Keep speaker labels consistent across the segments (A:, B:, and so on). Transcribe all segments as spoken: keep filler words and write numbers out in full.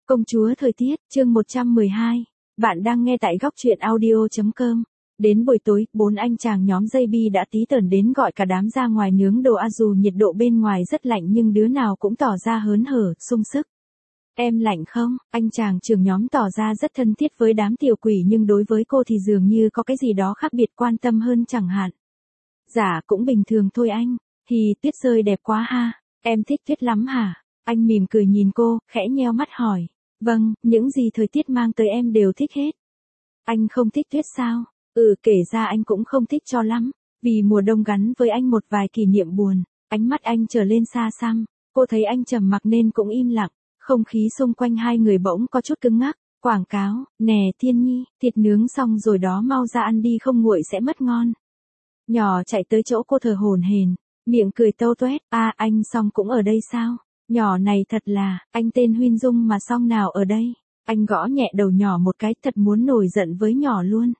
A: Công chúa thời tiết, chương một trăm mười hai. Bạn đang nghe tại góc truyện audio chấm com. Đến buổi tối, bốn anh chàng nhóm dây bi đã tí tởn đến gọi cả đám ra ngoài nướng đồ a dù nhiệt độ bên ngoài rất lạnh nhưng đứa nào cũng tỏ ra hớn hở, sung sức. Em lạnh không? Anh chàng trưởng nhóm tỏ ra rất thân thiết với đám tiểu quỷ nhưng đối với cô thì dường như có cái gì đó khác biệt quan tâm hơn chẳng hạn. Dạ cũng bình thường thôi anh. Thì tuyết rơi đẹp quá ha. Em thích tuyết lắm hả? Anh mỉm cười nhìn cô, khẽ nheo mắt hỏi. Vâng, những gì thời tiết mang tới em đều thích hết. Anh không thích tuyết sao? Ừ, kể ra anh cũng không thích cho lắm. Vì mùa đông gắn với anh một vài kỷ niệm buồn. Ánh mắt anh trở lên xa xăm. Cô thấy anh trầm mặc nên cũng im lặng. Không khí xung quanh hai người bỗng có chút cứng ngắc. Quảng cáo, nè Thiên Nhi, thịt nướng xong rồi đó mau ra ăn đi không nguội sẽ mất ngon. Nhỏ chạy tới chỗ cô thở hổn hển, miệng cười tâu tuét. À anh Song cũng ở đây sao? Nhỏ này thật là, anh tên Huyên Dung mà Song nào ở đây? Anh gõ nhẹ đầu nhỏ một cái, thật muốn nổi giận với nhỏ luôn.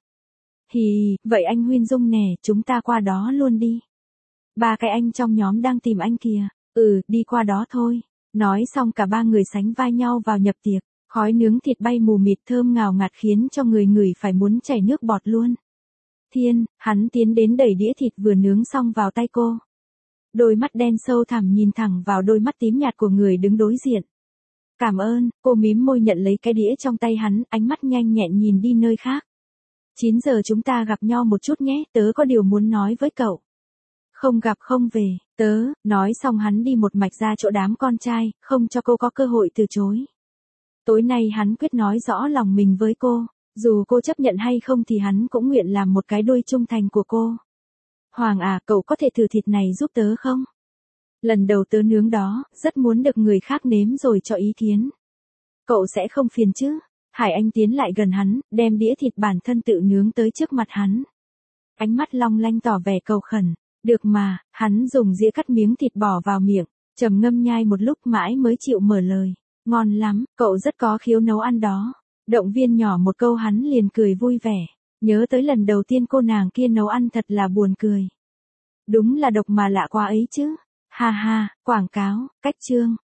A: Hì, vậy anh Huyên Dung nè, chúng ta qua đó luôn đi. Ba cái anh trong nhóm đang tìm anh kìa. Ừ, đi qua đó thôi. Nói xong cả ba người sánh vai nhau vào nhập tiệc. Khói nướng thịt bay mù mịt thơm ngào ngạt khiến cho người ngửi phải muốn chảy nước bọt luôn. Thiên, hắn tiến đến đẩy đĩa thịt vừa nướng xong vào tay cô. Đôi mắt đen sâu thẳm nhìn thẳng vào đôi mắt tím nhạt của người đứng đối diện. Cảm ơn, cô mím môi nhận lấy cái đĩa trong tay hắn, ánh mắt nhanh nhẹn nhìn đi nơi khác. chín giờ chúng ta gặp nhau một chút nhé, tớ có điều muốn nói với cậu. Không gặp không về, tớ, nói xong hắn đi một mạch ra chỗ đám con trai, không cho cô có cơ hội từ chối. Tối nay hắn quyết nói rõ lòng mình với cô, dù cô chấp nhận hay không thì hắn cũng nguyện làm một cái đuôi trung thành của cô. Hoàng à, cậu có thể thử thịt này giúp tớ không? Lần đầu tớ nướng đó, rất muốn được người khác nếm rồi cho ý kiến. Cậu sẽ không phiền chứ? Hải Anh tiến lại gần hắn, đem đĩa thịt bản thân tự nướng tới trước mặt hắn. Ánh mắt long lanh tỏ vẻ cầu khẩn. Được mà, hắn dùng dĩa cắt miếng thịt bỏ vào miệng, trầm ngâm nhai một lúc mãi mới chịu mở lời. Ngon lắm, cậu rất có khiếu nấu ăn đó. Động viên nhỏ một câu hắn liền cười vui vẻ. Nhớ tới lần đầu tiên cô nàng kia nấu ăn thật là buồn cười. Đúng là độc mà lạ quá ấy chứ. Ha ha, quảng cáo, cách chương.